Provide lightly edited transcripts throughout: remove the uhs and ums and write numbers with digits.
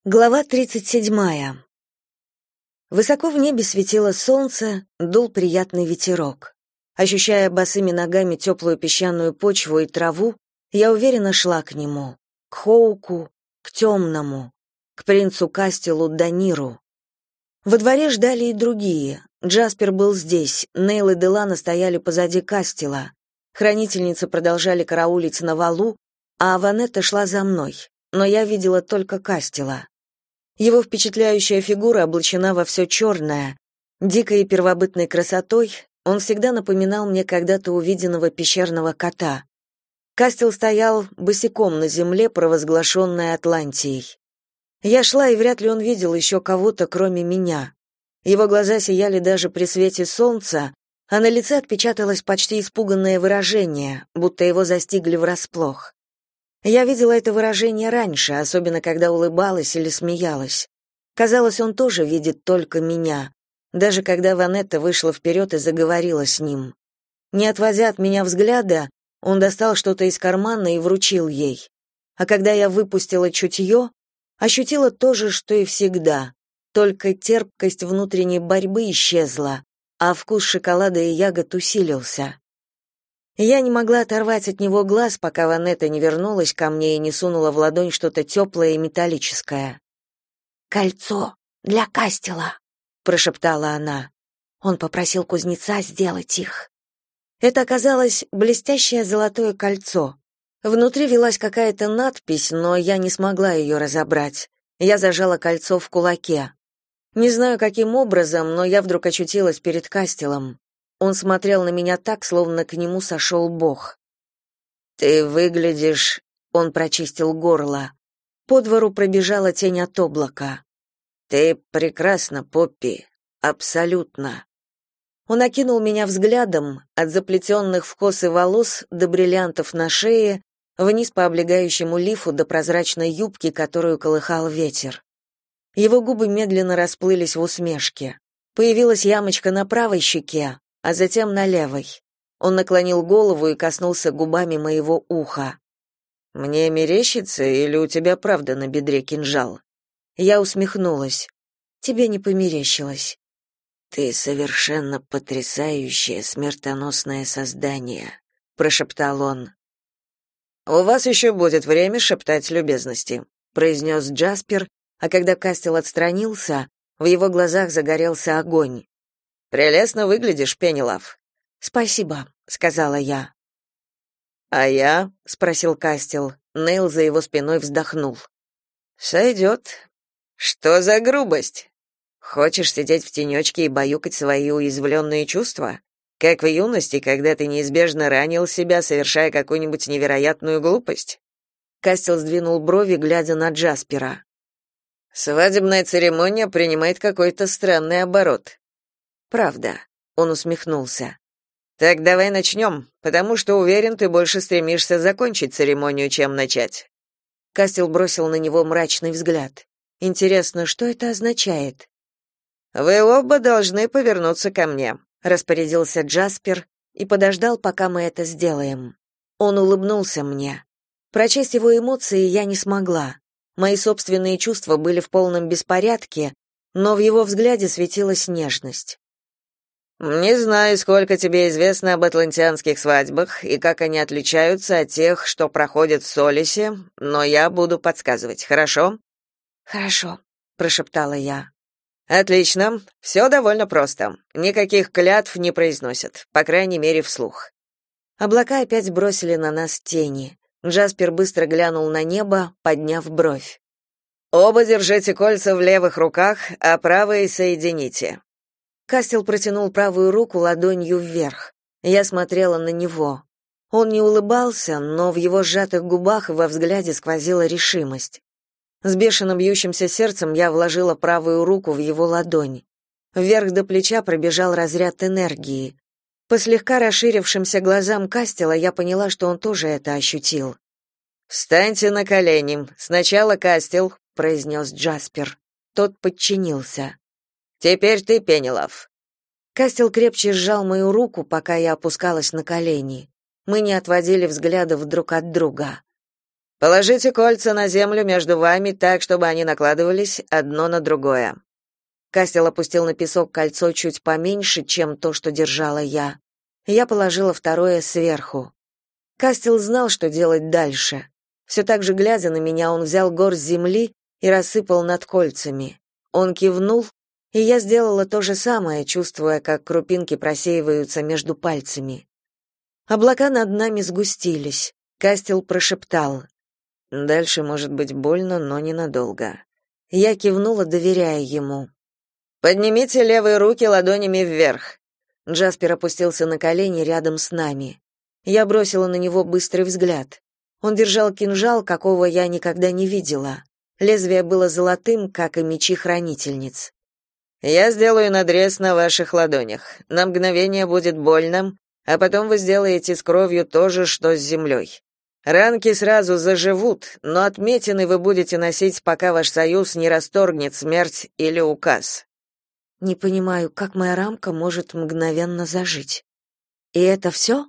Глава 37. Высоко в небе светило солнце, дул приятный ветерок. Ощущая босыми ногами теплую песчаную почву и траву, я уверенно шла к нему, к Хоуку, к темному, к принцу Кастелу Даниру. Во дворе ждали и другие. Джаспер был здесь, Нейл и Делана стояли позади Кастела. Хранительницы продолжали караулить на валу, а Ванетта шла за мной, но я видела только Кастела. Его впечатляющая фигура облачена во все черное. Дикой и первобытной красотой он всегда напоминал мне когда-то увиденного пещерного кота. Кастел стоял босиком на земле, провозглашенной Атлантией. Я шла, и вряд ли он видел еще кого-то, кроме меня. Его глаза сияли даже при свете солнца, а на лице отпечаталось почти испуганное выражение, будто его застигли врасплох. Я видела это выражение раньше, особенно когда улыбалась или смеялась. Казалось, он тоже видит только меня, даже когда Ванетта вышла вперед и заговорила с ним. Не отводя от меня взгляда, он достал что-то из кармана и вручил ей. А когда я выпустила чутье, ощутила то же, что и всегда, только терпкость внутренней борьбы исчезла, а вкус шоколада и ягод усилился. Я не могла оторвать от него глаз, пока Ванетта не вернулась ко мне и не сунула в ладонь что-то теплое и металлическое. «Кольцо для Кастела», — прошептала она. Он попросил кузнеца сделать их. Это оказалось блестящее золотое кольцо. Внутри велась какая-то надпись, но я не смогла ее разобрать. Я зажала кольцо в кулаке. Не знаю, каким образом, но я вдруг очутилась перед Кастелом. Он смотрел на меня так, словно к нему сошел Бог. «Ты выглядишь...» — он прочистил горло. По двору пробежала тень от облака. «Ты прекрасна, Поппи. Абсолютно». Он окинул меня взглядом, от заплетенных в косы волос до бриллиантов на шее, вниз по облегающему лифу до прозрачной юбки, которую колыхал ветер. Его губы медленно расплылись в усмешке. Появилась ямочка на правой щеке, а затем на левой. Он наклонил голову и коснулся губами моего уха. «Мне мерещится, или у тебя правда на бедре кинжал?» Я усмехнулась. «Тебе не померещилось». «Ты совершенно потрясающее, смертоносное создание», — прошептал он. «У вас еще будет время шептать любезности», — произнес Джаспер, а когда Кастел отстранился, в его глазах загорелся огонь. «Прелестно выглядишь, Пенелав». «Спасибо», — сказала я. «А я?» — спросил Кастел. Нейл за его спиной вздохнул. «Сойдет. Что за грубость? Хочешь сидеть в тенечке и баюкать свои уязвленные чувства? Как в юности, когда ты неизбежно ранил себя, совершая какую-нибудь невероятную глупость?» Кастел сдвинул брови, глядя на Джаспера. «Свадебная церемония принимает какой-то странный оборот». «Правда», — он усмехнулся. «Так давай начнем, потому что, уверен, ты больше стремишься закончить церемонию, чем начать». Кастел бросил на него мрачный взгляд. «Интересно, что это означает?» «Вы оба должны повернуться ко мне», — распорядился Джаспер и подождал, пока мы это сделаем. Он улыбнулся мне. Прочесть его эмоции я не смогла. Мои собственные чувства были в полном беспорядке, но в его взгляде светилась нежность. «Не знаю, сколько тебе известно об атлантианских свадьбах и как они отличаются от тех, что проходят в Солисе, но я буду подсказывать, хорошо?» «Хорошо», — прошептала я. «Отлично. Все довольно просто. Никаких клятв не произносят, по крайней мере, вслух». Облака опять бросили на нас тени. Джаспер быстро глянул на небо, подняв бровь. «Оба держите кольца в левых руках, а правые соедините». Кастел протянул правую руку ладонью вверх. Я смотрела на него. Он не улыбался, но в его сжатых губах и во взгляде сквозила решимость. С бешено бьющимся сердцем я вложила правую руку в его ладонь. Вверх до плеча пробежал разряд энергии. По слегка расширившимся глазам Кастела я поняла, что он тоже это ощутил. «Встаньте на колени. Сначала Кастел», — произнес Джаспер. Тот подчинился. «Теперь ты, Пенелав». Кастел крепче сжал мою руку, пока я опускалась на колени. Мы не отводили взглядов друг от друга. Положите кольца на землю между вами так, чтобы они накладывались одно на другое». Кастел опустил на песок кольцо чуть поменьше, чем то, что держала я. Я положила второе сверху. Кастел знал, что делать дальше. Все так же глядя на меня, он взял горсть земли и рассыпал над кольцами. Он кивнул, и я сделала то же самое, чувствуя, как крупинки просеиваются между пальцами. Облака над нами сгустились. Кастел прошептал: «Дальше может быть больно, но ненадолго». Я кивнула, доверяя ему. «Поднимите левые руки ладонями вверх». Джаспер опустился на колени рядом с нами. Я бросила на него быстрый взгляд. Он держал кинжал, какого я никогда не видела. Лезвие было золотым, как и мечи хранительниц. «Я сделаю надрез на ваших ладонях. На мгновение будет больно, а потом вы сделаете с кровью то же, что с землей. Ранки сразу заживут, но отметины вы будете носить, пока ваш союз не расторгнет смерть или указ». Не понимаю, как моя рамка может мгновенно зажить. И это все?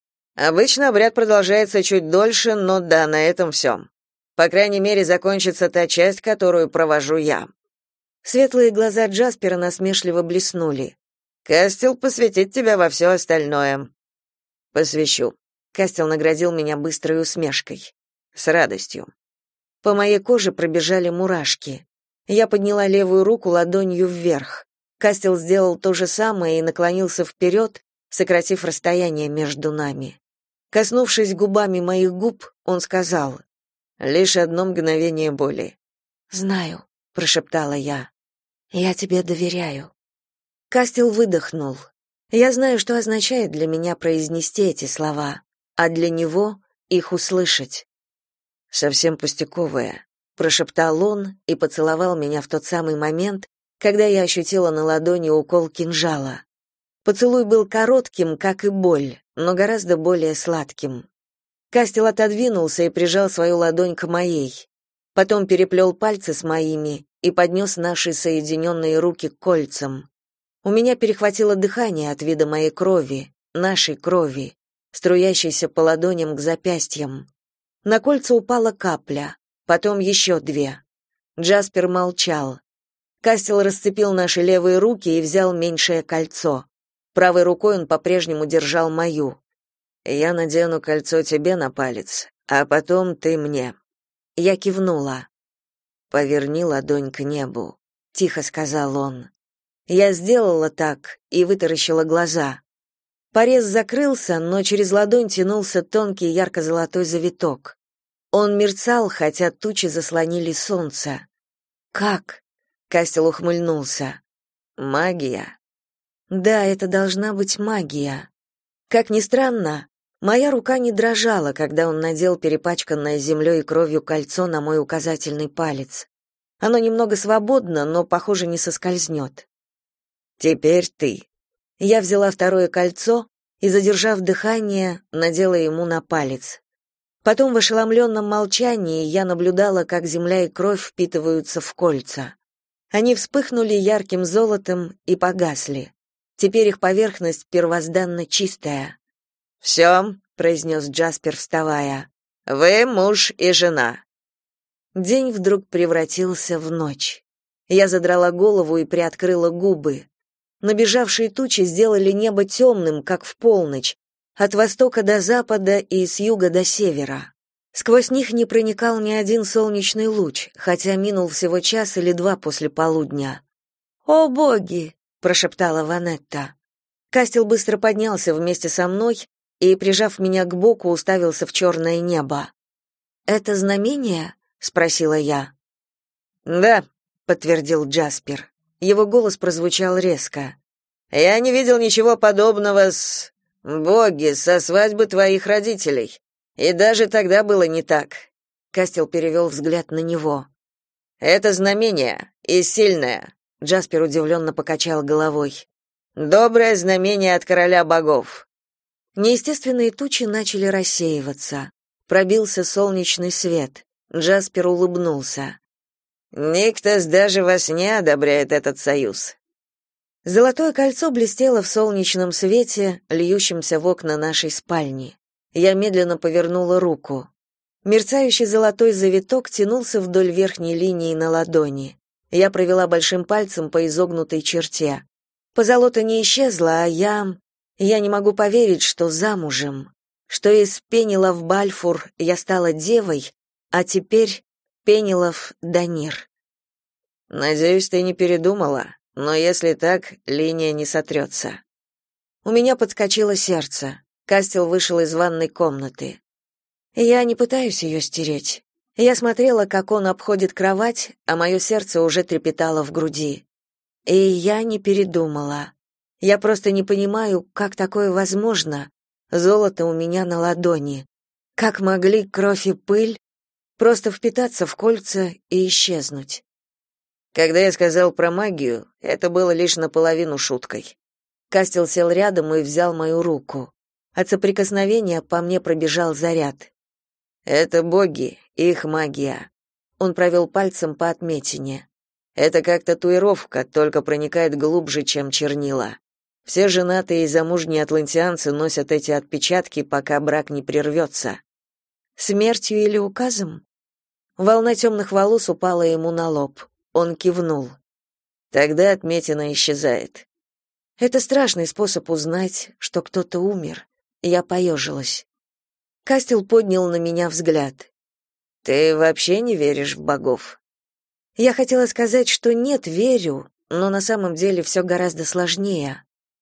Обычно обряд продолжается чуть дольше, но да, на этом все. По крайней мере, закончится та часть, которую провожу я. Светлые глаза Джаспера насмешливо блеснули. Кастел посвятит тебя во все остальное. Посвящу. Кастел наградил меня быстрой усмешкой. С радостью. По моей коже пробежали мурашки. Я подняла левую руку ладонью вверх. Кастел сделал то же самое и наклонился вперед, сократив расстояние между нами. Коснувшись губами моих губ, он сказал: «Лишь одно мгновение боли». «Знаю», — прошептала я. «Я тебе доверяю». Кастел выдохнул. Я знаю, что означает для меня произнести эти слова, а для него их услышать. «Совсем пустяковое», — прошептал он и поцеловал меня в тот самый момент, когда я ощутила на ладони укол кинжала. Поцелуй был коротким, как и боль, но гораздо более сладким. Кастел отодвинулся и прижал свою ладонь к моей. Потом переплел пальцы с моими и поднес наши соединенные руки к кольцам. У меня перехватило дыхание от вида моей крови, нашей крови, струящейся по ладоням к запястьям. На кольца упала капля, потом еще 2. Джаспер молчал. Кастел расцепил наши левые руки и взял меньшее кольцо. Правой рукой он по-прежнему держал мою. «Я надену кольцо тебе на палец, а потом ты мне». Я кивнула. «Поверни ладонь к небу», — тихо сказал он. Я сделала так и вытаращила глаза. Порез закрылся, но через ладонь тянулся тонкий ярко-золотой завиток. Он мерцал, хотя тучи заслонили солнце. «Как?» — Кастел ухмыльнулся. «Магия». «Да, это должна быть магия». Как ни странно, моя рука не дрожала, когда он надел перепачканное землей и кровью кольцо на мой указательный палец. Оно немного свободно, но, похоже, не соскользнет. «Теперь ты». Я взяла второе кольцо и, задержав дыхание, надела ему на палец. Потом в ошеломленном молчании я наблюдала, как земля и кровь впитываются в кольца. Они вспыхнули ярким золотом и погасли. Теперь их поверхность первозданно чистая. «Все», — произнес Джаспер, вставая. «Вы муж и жена». День вдруг превратился в ночь. Я задрала голову и приоткрыла губы. Набежавшие тучи сделали небо темным, как в полночь, от востока до запада и с юга до севера. Сквозь них не проникал ни один солнечный луч, хотя минул всего час или 2 после полудня. «О, боги!» — прошептала Ванетта. Кастел быстро поднялся вместе со мной и, прижав меня к боку, уставился в черное небо. «Это знамение?» — спросила я. «Да», — подтвердил Джаспер. Его голос прозвучал резко. «Я не видел ничего подобного боги, со свадьбы твоих родителей. И даже тогда было не так». Кастел перевел взгляд на него. «Это знамение, и сильное», — Джаспер удивленно покачал головой. «Доброе знамение от короля богов». Неестественные тучи начали рассеиваться. Пробился солнечный свет. Джаспер улыбнулся. «Никтос даже во сне одобряет этот союз». Золотое кольцо блестело в солнечном свете, льющемся в окна нашей спальни. Я медленно повернула руку. Мерцающий золотой завиток тянулся вдоль верхней линии на ладони. Я провела большим пальцем по изогнутой черте. Позолота не исчезла, а я не могу поверить, что замужем, что из Пенелов Бальфур я стала девой, а теперь Пенелов Данир. Надеюсь, ты не передумала, но если так, линия не сотрется». У меня подскочило сердце. Кастел вышел из ванной комнаты. Я не пытаюсь ее стереть. Я смотрела, как он обходит кровать, а мое сердце уже трепетало в груди. И я не передумала. Я просто не понимаю, как такое возможно. Золото у меня на ладони. Как могли кровь и пыль просто впитаться в кольца и исчезнуть? Когда я сказал про магию, это было лишь наполовину шуткой. Кастел сел рядом и взял мою руку. От соприкосновения по мне пробежал заряд. Это боги, их магия. Он провел пальцем по отметине. Это как татуировка, только проникает глубже, чем чернила. Все женатые и замужние атлантианцы носят эти отпечатки, пока брак не прервется. Смертью или указом? Волна темных волос упала ему на лоб. Он кивнул. Тогда отметина исчезает. Это страшный способ узнать, что кто-то умер. Я поежилась. Кастел поднял на меня взгляд. Ты вообще не веришь в богов? Я хотела сказать, что нет, верю, но на самом деле все гораздо сложнее.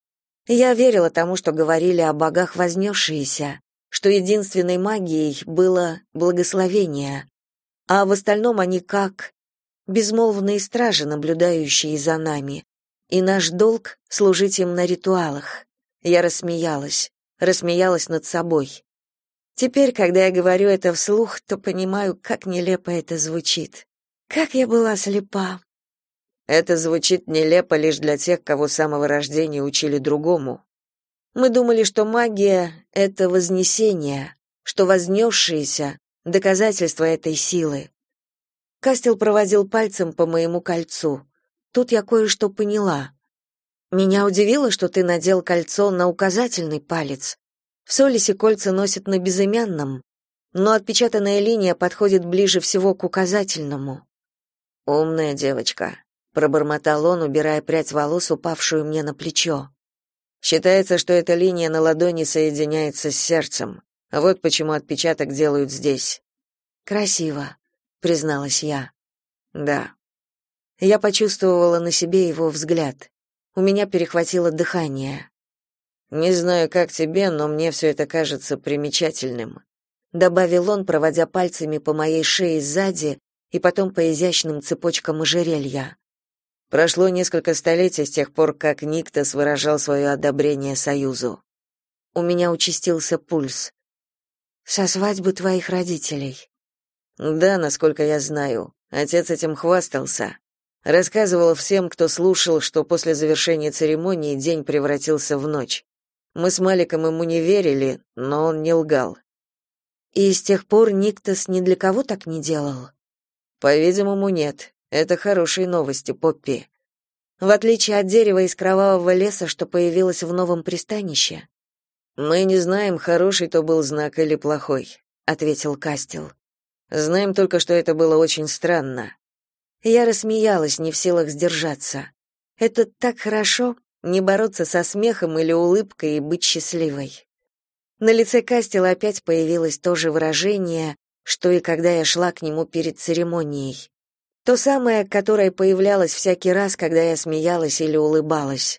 Я верила тому, что говорили о богах вознесшиеся, что единственной магией было благословение, а в остальном они как безмолвные стражи, наблюдающие за нами, и наш долг — служить им на ритуалах. Я рассмеялась над собой. Теперь, когда я говорю это вслух, то понимаю, как нелепо это звучит. Как я была слепа. Это звучит нелепо лишь для тех, кого с самого рождения учили другому. Мы думали, что магия — это вознесение, что вознесшиеся — доказательство этой силы. Кастел проводил пальцем по моему кольцу. Тут я кое-что поняла. Меня удивило, что ты надел кольцо на указательный палец. В Солисе кольца носят на безымянном, но отпечатанная линия подходит ближе всего к указательному. «Умная девочка», — пробормотал он, убирая прядь волос, упавшую мне на плечо. «Считается, что эта линия на ладони соединяется с сердцем. Вот почему отпечаток делают здесь». «Красиво», — призналась я. «Да». Я почувствовала на себе его взгляд. У меня перехватило дыхание. «Не знаю, как тебе, но мне все это кажется примечательным», — добавил он, проводя пальцами по моей шее сзади и потом по изящным цепочкам ожерелья. Прошло несколько столетий с тех пор, как Никтос выражал свое одобрение союзу. У меня участился пульс. Со свадьбы твоих родителей. Да, насколько я знаю. Отец этим хвастался. Рассказывал всем, кто слушал, что после завершения церемонии день превратился в ночь. Мы с Маликом ему не верили, но он не лгал. И с тех пор Никтос ни для кого так не делал? По-видимому, нет. Это хорошие новости, Поппи. В отличие от дерева из кровавого леса, что появилось в новом пристанище. Мы не знаем, хороший то был знак или плохой, ответил Кастел. Знаем только, что это было очень странно. Я рассмеялась, не в силах сдержаться. Это так хорошо не бороться со смехом или улыбкой и быть счастливой. На лице Кастела опять появилось то же выражение, что и когда я шла к нему перед церемонией. То самое, которое появлялось всякий раз, когда я смеялась или улыбалась.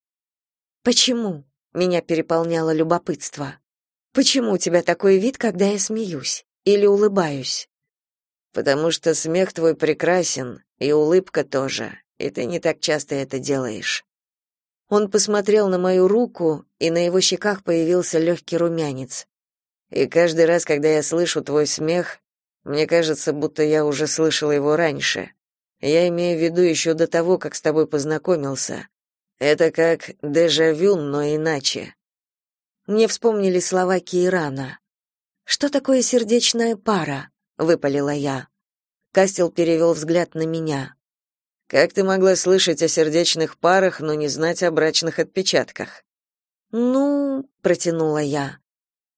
«Почему?» — меня переполняло любопытство. «Почему у тебя такой вид, когда я смеюсь или улыбаюсь?» «Потому что смех твой прекрасен, и улыбка тоже, и ты не так часто это делаешь». Он посмотрел на мою руку, и на его щеках появился легкий румянец. «И каждый раз, когда я слышу твой смех, мне кажется, будто я уже слышала его раньше. Я имею в виду еще до того, как с тобой познакомился. Это как дежавю, но иначе». Мне вспомнили слова Кейрана. «Что такое сердечная пара?» — выпалила я. Кастел перевел взгляд на меня. «Как ты могла слышать о сердечных парах, но не знать о брачных отпечатках?» «Ну...» — протянула я.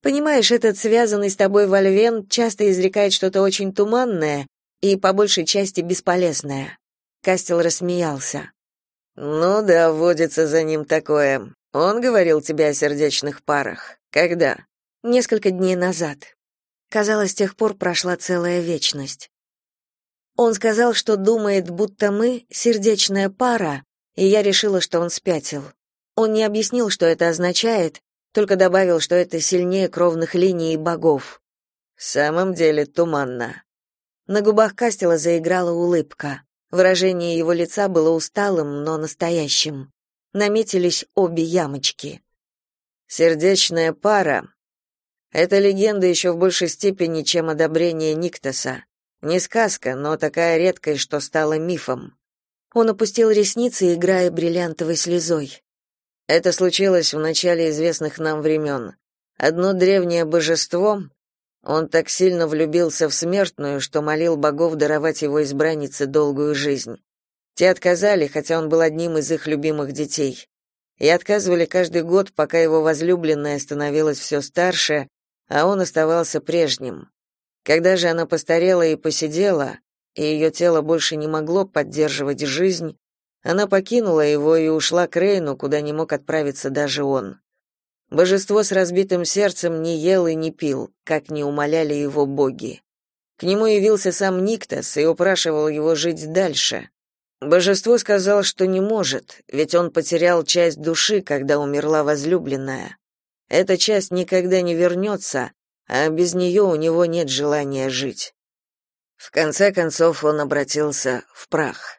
Понимаешь, этот связанный с тобой Вольвен часто изрекает что-то очень туманное и по большей части бесполезное. Кастел рассмеялся. Ну да, водится за ним такое. Он говорил тебе о сердечных парах. Когда? Несколько дней назад. Казалось, с тех пор прошла целая вечность. Он сказал, что думает, будто мы сердечная пара, и я решила, что он спятил. Он не объяснил, что это означает, только добавил, что это сильнее кровных линий богов. В самом деле туманно. На губах Кастела заиграла улыбка. Выражение его лица было усталым, но настоящим. Наметились обе ямочки. Сердечная пара — это легенда еще в большей степени, чем одобрение Никтоса. Не сказка, но такая редкая, что стала мифом. Он опустил ресницы, играя бриллиантовой слезой. Это случилось в начале известных нам времен. Одно древнее божество, он так сильно влюбился в смертную, что молил богов даровать его избраннице долгую жизнь. Те отказали, хотя он был одним из их любимых детей. И отказывали каждый год, пока его возлюбленная становилась все старше, а он оставался прежним. Когда же она постарела и поседела, и ее тело больше не могло поддерживать жизнь, она покинула его и ушла к Рейну, куда не мог отправиться даже он. Божество с разбитым сердцем не ел и не пил, как не умоляли его боги. К нему явился сам Никтос и упрашивал его жить дальше. Божество сказало, что не может, ведь он потерял часть души, когда умерла возлюбленная. Эта часть никогда не вернется, а без нее у него нет желания жить. В конце концов он обратился в прах.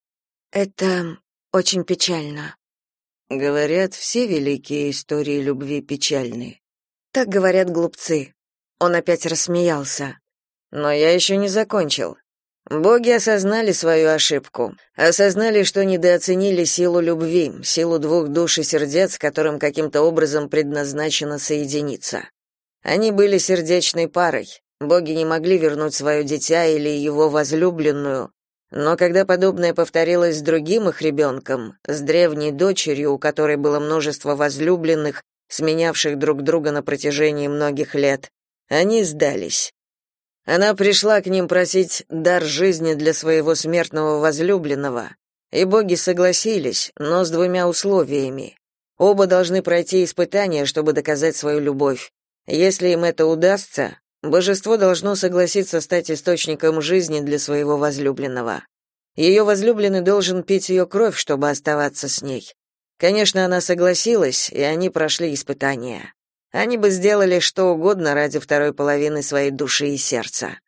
Это очень печально. Говорят, все великие истории любви печальны. Так говорят глупцы. Он опять рассмеялся. Но я еще не закончил. Боги осознали свою ошибку, осознали, что недооценили силу любви, силу двух душ и сердец, которым каким-то образом предназначено соединиться. Они были сердечной парой. Боги не могли вернуть свое дитя или его возлюбленную, но когда подобное повторилось с другим их ребенком, с древней дочерью, у которой было множество возлюбленных, сменявших друг друга на протяжении многих лет, они сдались. Она пришла к ним просить дар жизни для своего смертного возлюбленного, и боги согласились, но с двумя условиями. Оба должны пройти испытания, чтобы доказать свою любовь. Если им это удастся, божество должно согласиться стать источником жизни для своего возлюбленного. Ее возлюбленный должен пить ее кровь, чтобы оставаться с ней. Конечно, она согласилась, и они прошли испытания. Они бы сделали что угодно ради второй половины своей души и сердца.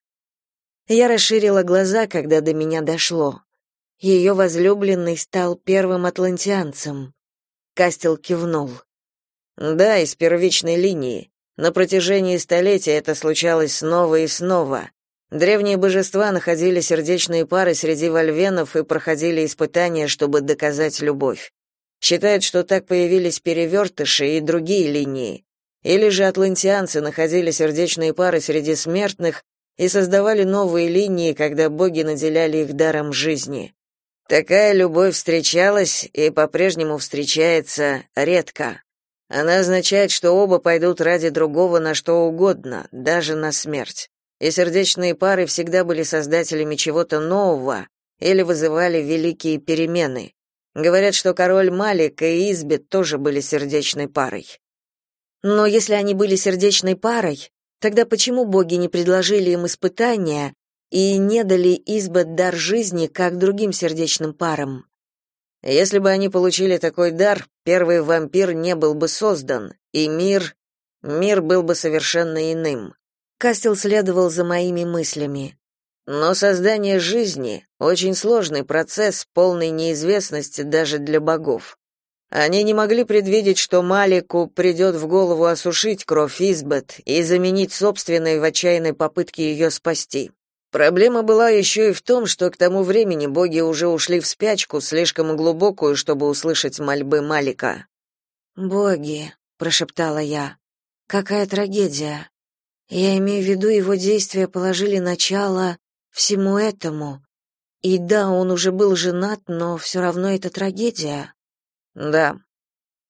Я расширила глаза, когда до меня дошло. Ее возлюбленный стал первым атлантианцем. Кастел кивнул. Да, из первичной линии. На протяжении столетий это случалось снова и снова. Древние божества находили сердечные пары среди вольвенов и проходили испытания, чтобы доказать любовь. Считают, что так появились перевертыши и другие линии. Или же атлантианцы находили сердечные пары среди смертных и создавали новые линии, когда боги наделяли их даром жизни. Такая любовь встречалась и по-прежнему встречается редко. Она означает, что оба пойдут ради другого на что угодно, даже на смерть. И сердечные пары всегда были создателями чего-то нового или вызывали великие перемены. Говорят, что король Малик и Избет тоже были сердечной парой. Но если они были сердечной парой, тогда почему боги не предложили им испытания и не дали Избет дар жизни, как другим сердечным парам? Если бы они получили такой дар, первый вампир не был бы создан, и мир был бы совершенно иным. Кастел следовал за моими мыслями. Но создание жизни — очень сложный процесс, полный неизвестности даже для богов. Они не могли предвидеть, что Малику придет в голову осушить кровь Избет и заменить собственной в отчаянной попытке ее спасти. Проблема была еще и в том, что к тому времени боги уже ушли в спячку, слишком глубокую, чтобы услышать мольбы Малика. «Боги», — прошептала я, — «какая трагедия. Я имею в виду, его действия положили начало всему этому. И да, он уже был женат, но все равно это трагедия». Да.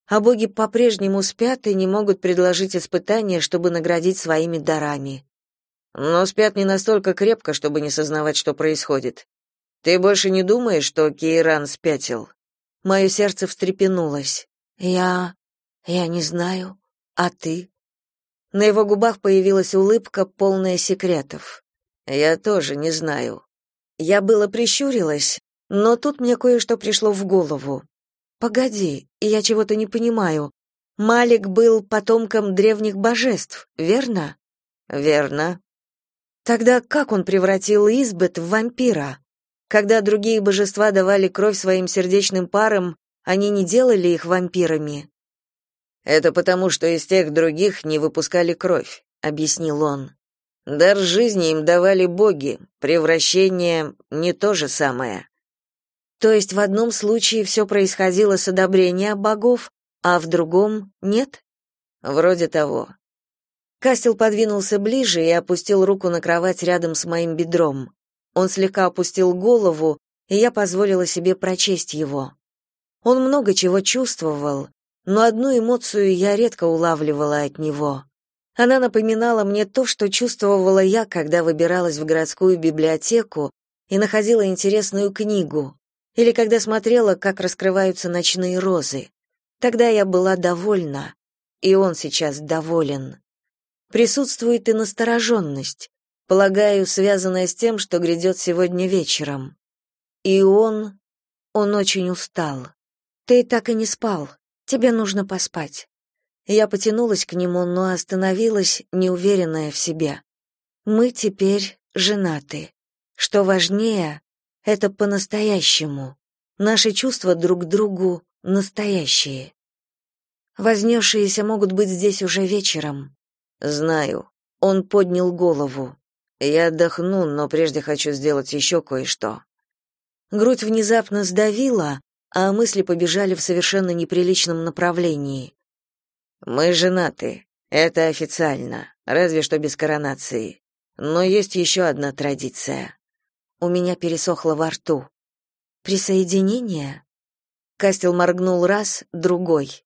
а боги по-прежнему спят и не могут предложить испытания, чтобы наградить своими дарами. Но спят не настолько крепко, чтобы не сознавать, что происходит. Ты больше не думаешь, что Кейран спятил? Мое сердце встрепенулось. Я не знаю. А ты? На его губах появилась улыбка, полная секретов. Я тоже не знаю. Я было прищурилась, но тут мне кое-что пришло в голову. Погоди, я чего-то не понимаю. Малик был потомком древних божеств, верно? Верно. Тогда как он превратил Избет в вампира? Когда другие божества давали кровь своим сердечным парам, они не делали их вампирами. Это потому, что из тех других не выпускали кровь, объяснил он. Дар жизни им давали боги, превращение не то же самое. То есть в одном случае все происходило с одобрения богов, а в другом нет? Вроде того. Кастел подвинулся ближе и опустил руку на кровать рядом с моим бедром. Он слегка опустил голову, и я позволила себе прочесть его. Он много чего чувствовал, но одну эмоцию я редко улавливала от него. Она напоминала мне то, что чувствовала я, когда выбиралась в городскую библиотеку и находила интересную книгу, или когда смотрела, как раскрываются ночные розы. Тогда я была довольна, и он сейчас доволен. Присутствует и настороженность, полагаю, связанная с тем, что грядет сегодня вечером. И он очень устал. Ты так и не спал. Тебе нужно поспать. Я потянулась к нему, но остановилась, неуверенная в себе. Мы теперь женаты. Что важнее, это по-настоящему. Наши чувства друг к другу настоящие. Вознесшиеся могут быть здесь уже вечером. Знаю. Он поднял голову. Я отдохну, но прежде хочу сделать еще кое-что. Грудь внезапно сдавила, а мысли побежали в совершенно неприличном направлении. Мы женаты. Это официально, разве что без коронации. Но есть еще одна традиция. У меня пересохло во рту. Присоединение? Кастел моргнул раз, другой.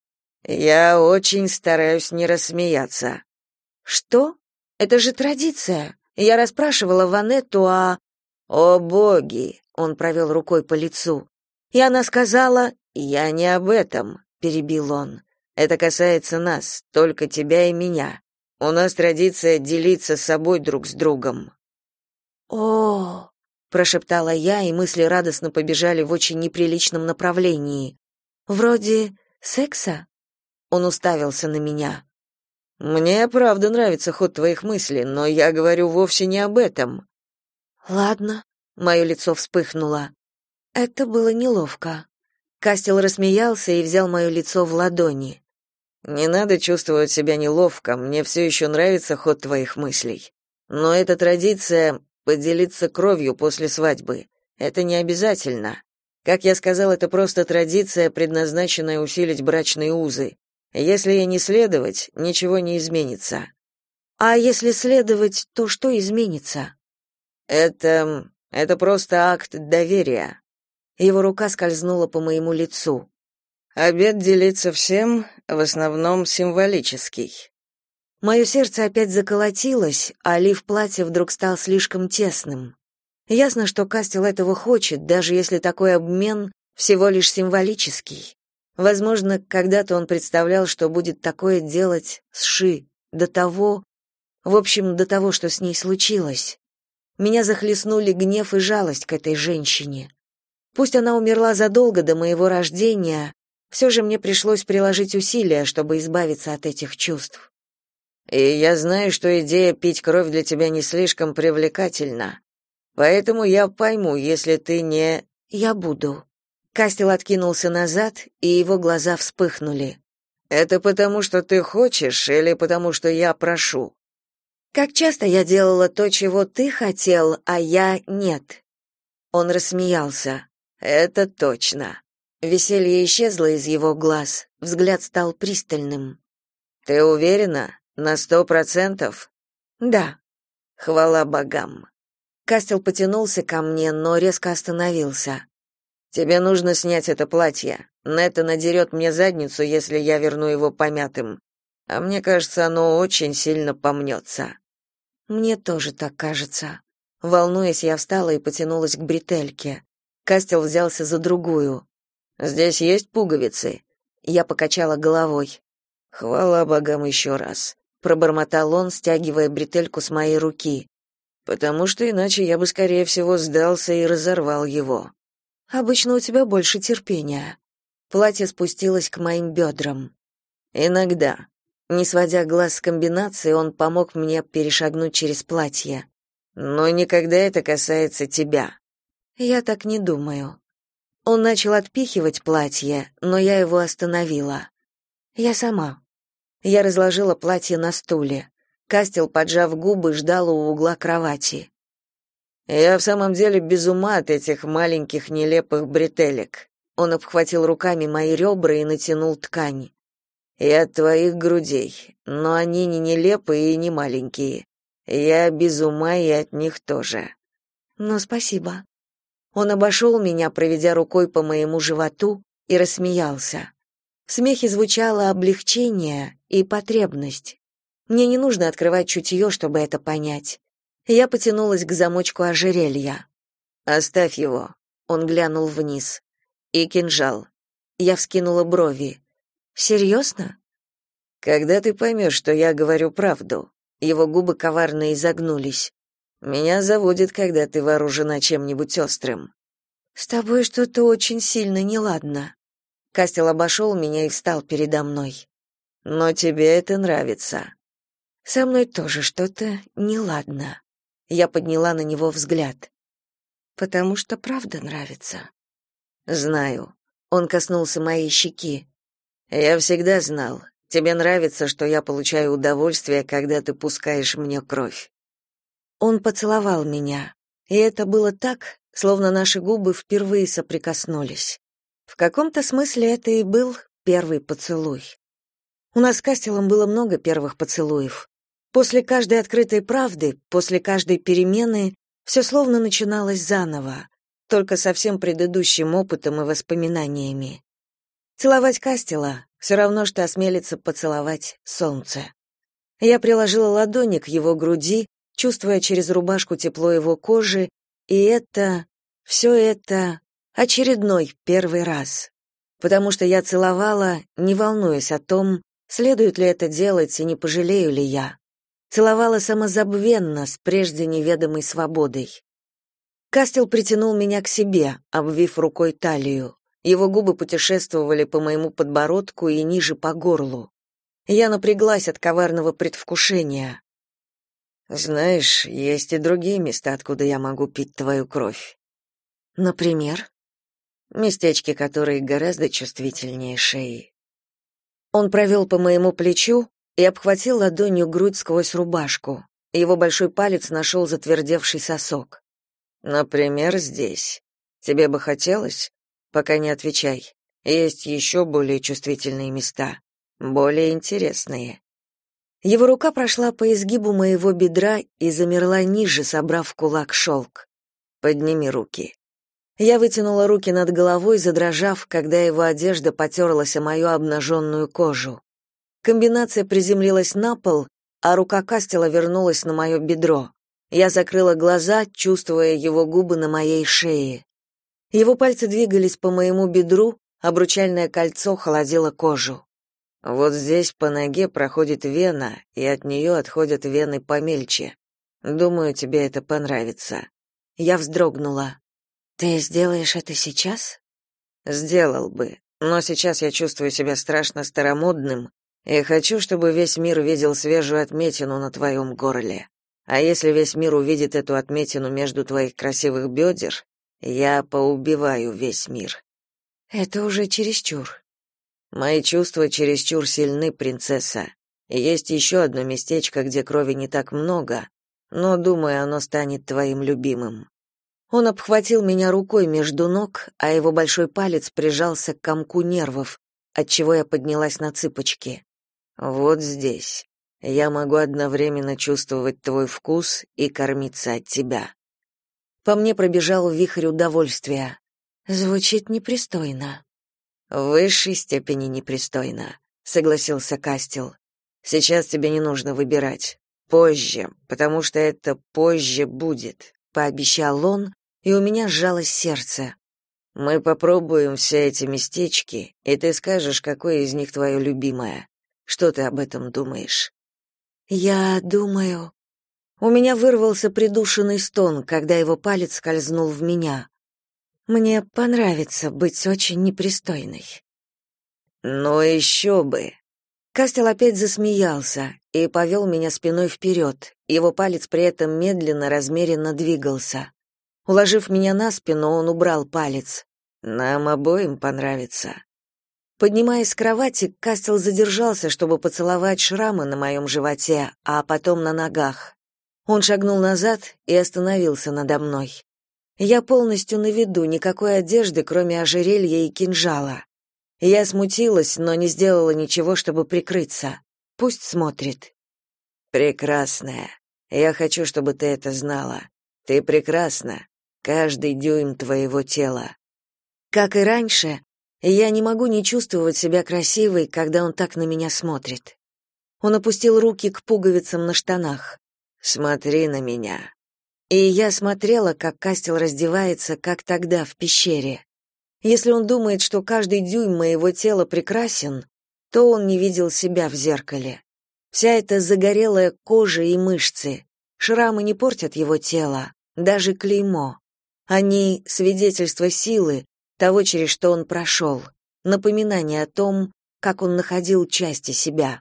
Я очень стараюсь не рассмеяться. Что? Это же традиция. Я расспрашивала Ванетту, а... О боги! Он провел рукой по лицу. И она сказала: «Я не об этом», — перебил он. «Это касается нас, только тебя и меня. У нас традиция делиться собой друг с другом». «О!» — прошептала я, и мысли радостно побежали в очень неприличном направлении. «Вроде секса?» Он уставился на меня. «Мне правда нравится ход твоих мыслей, но я говорю вовсе не об этом». «Ладно», — мое лицо вспыхнуло. Это было неловко. Кастел рассмеялся и взял мое лицо в ладони. «Не надо чувствовать себя неловко, мне все еще нравится ход твоих мыслей. Но эта традиция — поделиться кровью после свадьбы. Это не обязательно. Как я сказал, это просто традиция, предназначенная усилить брачные узы. Если ей не следовать, ничего не изменится». «А если следовать, то что изменится?» Это просто акт доверия». Его рука скользнула по моему лицу. Обет делиться всем, в основном символический. Мое сердце опять заколотилось, а лиф платья вдруг стал слишком тесным. Ясно, что Кастел этого хочет, даже если такой обмен всего лишь символический. Возможно, когда-то он представлял, что будет такое делать с Ши, до того, что с ней случилось. Меня захлестнули гнев и жалость к этой женщине. Пусть она умерла задолго до моего рождения, все же мне пришлось приложить усилия, чтобы избавиться от этих чувств. И я знаю, что идея пить кровь для тебя не слишком привлекательна. Поэтому я пойму, если ты не... Я буду. Кастел откинулся назад, и его глаза вспыхнули. Это потому, что ты хочешь, или потому, что я прошу? Как часто я делала то, чего ты хотел, а я нет. Он рассмеялся. Это точно. Веселье исчезло из его глаз, взгляд стал пристальным. Ты уверена? На 100%? Да. Хвала богам. Кастел потянулся ко мне, но резко остановился. Тебе нужно снять это платье. Нетта надерет мне задницу, если я верну его помятым. А мне кажется, оно очень сильно помнется». Мне тоже так кажется. Волнуясь, я встала и потянулась к бретельке. Кастел взялся за другую. «Здесь есть пуговицы?» Я покачала головой. «Хвала богам еще раз», — пробормотал он, стягивая бретельку с моей руки. «Потому что иначе я бы, скорее всего, сдался и разорвал его». «Обычно у тебя больше терпения». Платье спустилось к моим бедрам. «Иногда». Не сводя глаз с комбинации, он помог мне перешагнуть через платье. «Но никогда это касается тебя». «Я так не думаю». Он начал отпихивать платье, но я его остановила. «Я сама». Я разложила платье на стуле. Кастел, поджав губы, ждал у угла кровати. «Я в самом деле без ума от этих маленьких нелепых бретелек». Он обхватил руками мои ребра и натянул ткань. «И от твоих грудей, но они не нелепые и не маленькие. Я без ума и от них тоже». «Ну, спасибо». Он обошел меня, проведя рукой по моему животу, и рассмеялся. В смехе звучало облегчение и потребность. Мне не нужно открывать чутье, чтобы это понять. Я потянулась к замочку ожерелья. «Оставь его», — он глянул вниз. «И кинжал». Я вскинула брови. «Серьезно?» «Когда ты поймешь, что я говорю правду?» Его губы коварно изогнулись. «Меня заводит, когда ты вооружена чем-нибудь острым». «С тобой что-то очень сильно неладно». Кастел обошел меня и встал передо мной. «Но тебе это нравится». «Со мной тоже что-то неладно». Я подняла на него взгляд. «Потому что правда нравится». «Знаю». Он коснулся моей щеки. «Я всегда знал. Тебе нравится, что я получаю удовольствие, когда ты пускаешь мне кровь». Он поцеловал меня, и это было так, словно наши губы впервые соприкоснулись. В каком-то смысле это и был первый поцелуй. У нас с Кастелом было много первых поцелуев. После каждой открытой правды, после каждой перемены, все словно начиналось заново, только со всем предыдущим опытом и воспоминаниями. Целовать Кастела — все равно, что осмелиться поцеловать солнце. Я приложила ладони к его груди, чувствуя через рубашку тепло его кожи, и все это очередной первый раз. Потому что я целовала, не волнуясь о том, следует ли это делать и не пожалею ли я. Целовала самозабвенно, с прежде неведомой свободой. Кастел притянул меня к себе, обвив рукой талию. Его губы путешествовали по моему подбородку и ниже по горлу. Я напряглась от коварного предвкушения. «Знаешь, есть и другие места, откуда я могу пить твою кровь». «Например?» «Местечки, которые гораздо чувствительнее шеи». Он провел по моему плечу и обхватил ладонью грудь сквозь рубашку. Его большой палец нашел затвердевший сосок. «Например, здесь. Тебе бы хотелось? Пока не отвечай. Есть еще более чувствительные места, более интересные». Его рука прошла по изгибу моего бедра и замерла ниже, собрав в кулак шелк. «Подними руки». Я вытянула руки над головой, задрожав, когда его одежда потерлась о мою обнаженную кожу. Комбинация приземлилась на пол, а рука Кастела вернулась на мое бедро. Я закрыла глаза, чувствуя его губы на моей шее. Его пальцы двигались по моему бедру, обручальное кольцо холодило кожу. «Вот здесь по ноге проходит вена, и от нее отходят вены помельче. Думаю, тебе это понравится». Я вздрогнула. «Ты сделаешь это сейчас?» «Сделал бы, но сейчас я чувствую себя страшно старомодным и хочу, чтобы весь мир видел свежую отметину на твоем горле. А если весь мир увидит эту отметину между твоих красивых бедер, я поубиваю весь мир». «Это уже чересчур». «Мои чувства чересчур сильны, принцесса. И есть еще одно местечко, где крови не так много, но, думаю, оно станет твоим любимым». Он обхватил меня рукой между ног, а его большой палец прижался к комку нервов, отчего я поднялась на цыпочки. «Вот здесь. Я могу одновременно чувствовать твой вкус и кормиться от тебя». По мне пробежал вихрь удовольствия. Звучит непристойно. В высшей степени непристойно, согласился Кастел. Сейчас тебе не нужно выбирать. Позже, потому что это позже будет, пообещал он, и у меня сжалось сердце. Мы попробуем все эти местечки, и ты скажешь, какое из них твое любимое. Что ты об этом думаешь? Я думаю... У меня вырвался придушенный стон, когда его палец скользнул в меня. Мне понравится быть очень непристойной. Ну еще бы. Кастел опять засмеялся и повел меня спиной вперед. Его палец при этом медленно, размеренно двигался. Уложив меня на спину, он убрал палец. Нам обоим понравится. Поднимаясь с кровати, Кастел задержался, чтобы поцеловать шрамы на моем животе, а потом на ногах. Он шагнул назад и остановился надо мной. Я полностью на виду, никакой одежды, кроме ожерелья и кинжала. Я смутилась, но не сделала ничего, чтобы прикрыться. Пусть смотрит. Прекрасная. Я хочу, чтобы ты это знала. Ты прекрасна. Каждый дюйм твоего тела. Как и раньше, я не могу не чувствовать себя красивой, когда он так на меня смотрит. Он опустил руки к пуговицам на штанах. Смотри на меня. И я смотрела, как Кастел раздевается, как тогда в пещере. Если он думает, что каждый дюйм моего тела прекрасен, то он не видел себя в зеркале. Вся эта загорелая кожа и мышцы, шрамы не портят его тело, даже клеймо. Они — свидетельство силы, того, через что он прошел, напоминание о том, как он находил части себя.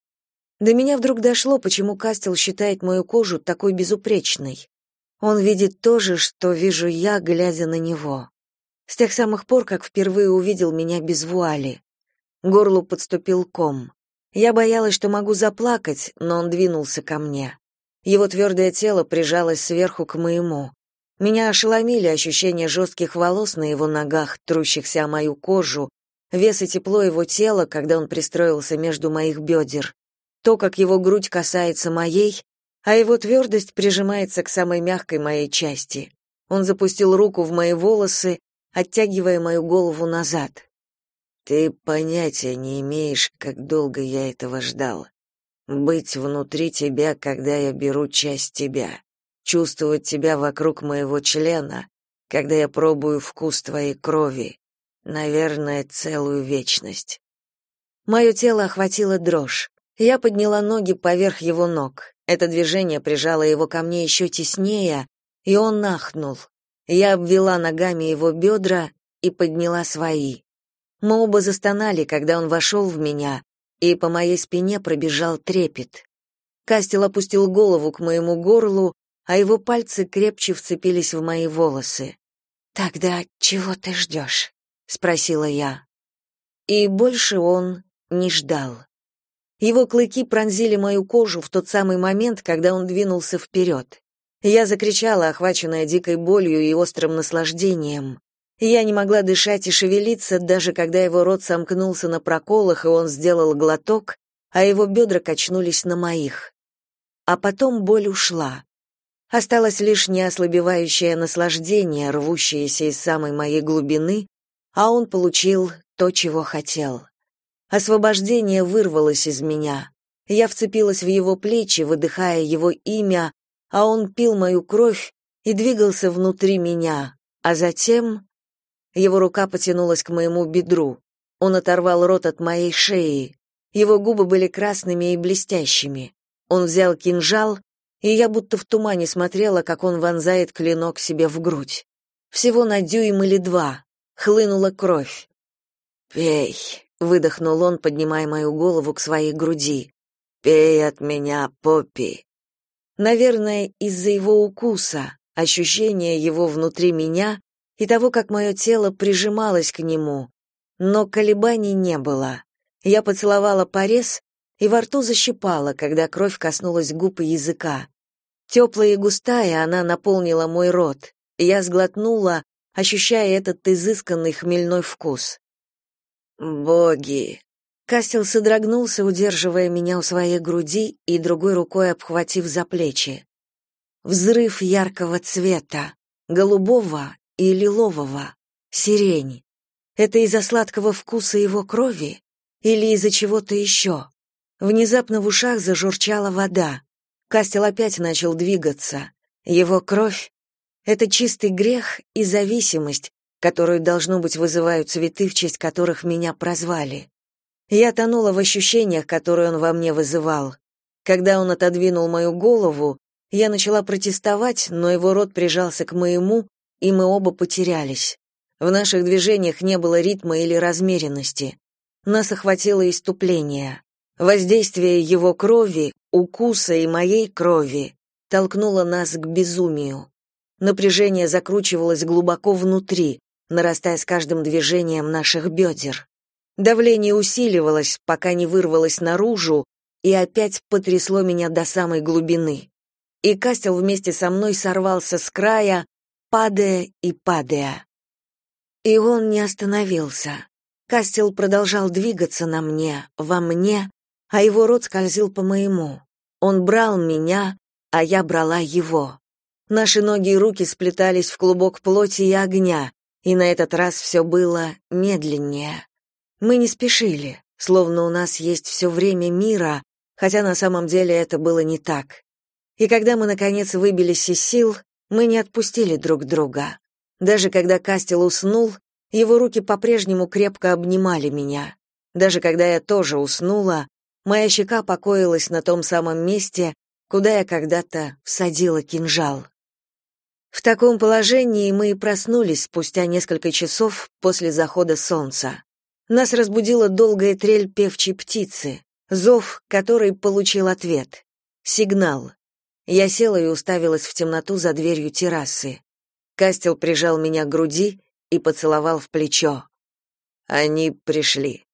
До меня вдруг дошло, почему Кастел считает мою кожу такой безупречной. Он видит то же, что вижу я, глядя на него. С тех самых пор, как впервые увидел меня без вуали. К горлу подступил ком. Я боялась, что могу заплакать, но он двинулся ко мне. Его твердое тело прижалось сверху к моему. Меня ошеломили ощущения жестких волос на его ногах, трущихся о мою кожу, вес и тепло его тела, когда он пристроился между моих бедер, то, как его грудь касается моей, а его твердость прижимается к самой мягкой моей части. Он запустил руку в мои волосы, оттягивая мою голову назад. Ты понятия не имеешь, как долго я этого ждал. Быть внутри тебя, когда я беру часть тебя. Чувствовать тебя вокруг моего члена, когда я пробую вкус твоей крови. Наверное, целую вечность. Мое тело охватило дрожь. Я подняла ноги поверх его ног. Это движение прижало его ко мне еще теснее, и он ахнул. Я обвела ногами его бедра и подняла свои. Мы оба застонали, когда он вошел в меня, и по моей спине пробежал трепет. Кастел опустил голову к моему горлу, а его пальцы крепче вцепились в мои волосы. «Тогда чего ты ждешь?» — спросила я. И больше он не ждал. Его клыки пронзили мою кожу в тот самый момент, когда он двинулся вперед. Я закричала, охваченная дикой болью и острым наслаждением. Я не могла дышать и шевелиться, даже когда его рот сомкнулся на проколах, и он сделал глоток, а его бедра качнулись на моих. А потом боль ушла. Осталось лишь неослабевающее наслаждение, рвущееся из самой моей глубины, а он получил то, чего хотел. Освобождение вырвалось из меня. Я вцепилась в его плечи, выдыхая его имя, а он пил мою кровь и двигался внутри меня. А затем его рука потянулась к моему бедру. Он оторвал рот от моей шеи. Его губы были красными и блестящими. Он взял кинжал, и я будто в тумане смотрела, как он вонзает клинок себе в грудь. Всего на дюйм или два. Хлынула кровь. «Пей», — выдохнул он, поднимая мою голову к своей груди. «Пей от меня, Поппи». Наверное, из-за его укуса, ощущения его внутри меня и того, как мое тело прижималось к нему. Но колебаний не было. Я поцеловала порез, и во рту защипала, когда кровь коснулась губ и языка. Теплая и густая, она наполнила мой рот. Я сглотнула, ощущая этот изысканный хмельной вкус. «Боги!» Кастел содрогнулся, удерживая меня у своей груди и другой рукой обхватив за плечи. Взрыв яркого цвета, голубого и лилового, сирень. Это из-за сладкого вкуса его крови или из-за чего-то еще? Внезапно в ушах зажурчала вода. Кастел опять начал двигаться. Его кровь — это чистый грех и зависимость, которую, должно быть, вызывают цветы, в честь которых меня прозвали. Я тонула в ощущениях, которые он во мне вызывал. Когда он отодвинул мою голову, я начала протестовать, но его рот прижался к моему, и мы оба потерялись. В наших движениях не было ритма или размеренности. Нас охватило иступление. Воздействие его крови, укуса и моей крови толкнуло нас к безумию. Напряжение закручивалось глубоко внутри, нарастая с каждым движением наших бедер. Давление усиливалось, пока не вырвалось наружу, и опять потрясло меня до самой глубины. И Кастел вместе со мной сорвался с края, падая и падая. И он не остановился. Кастел продолжал двигаться на мне, во мне, а его рот скользил по моему. Он брал меня, а я брала его. Наши ноги и руки сплетались в клубок плоти и огня, и на этот раз все было медленнее. Мы не спешили, словно у нас есть все время мира, хотя на самом деле это было не так. И когда мы, наконец, выбились из сил, мы не отпустили друг друга. Даже когда Кастел уснул, его руки по-прежнему крепко обнимали меня. Даже когда я тоже уснула, моя щека покоилась на том самом месте, куда я когда-то всадила кинжал. В таком положении мы и проснулись спустя несколько часов после захода солнца. Нас разбудила долгая трель певчей птицы, зов, который получил ответ. Сигнал. Я села и уставилась в темноту за дверью террасы. Кастел прижал меня к груди и поцеловал в плечо. «Они пришли».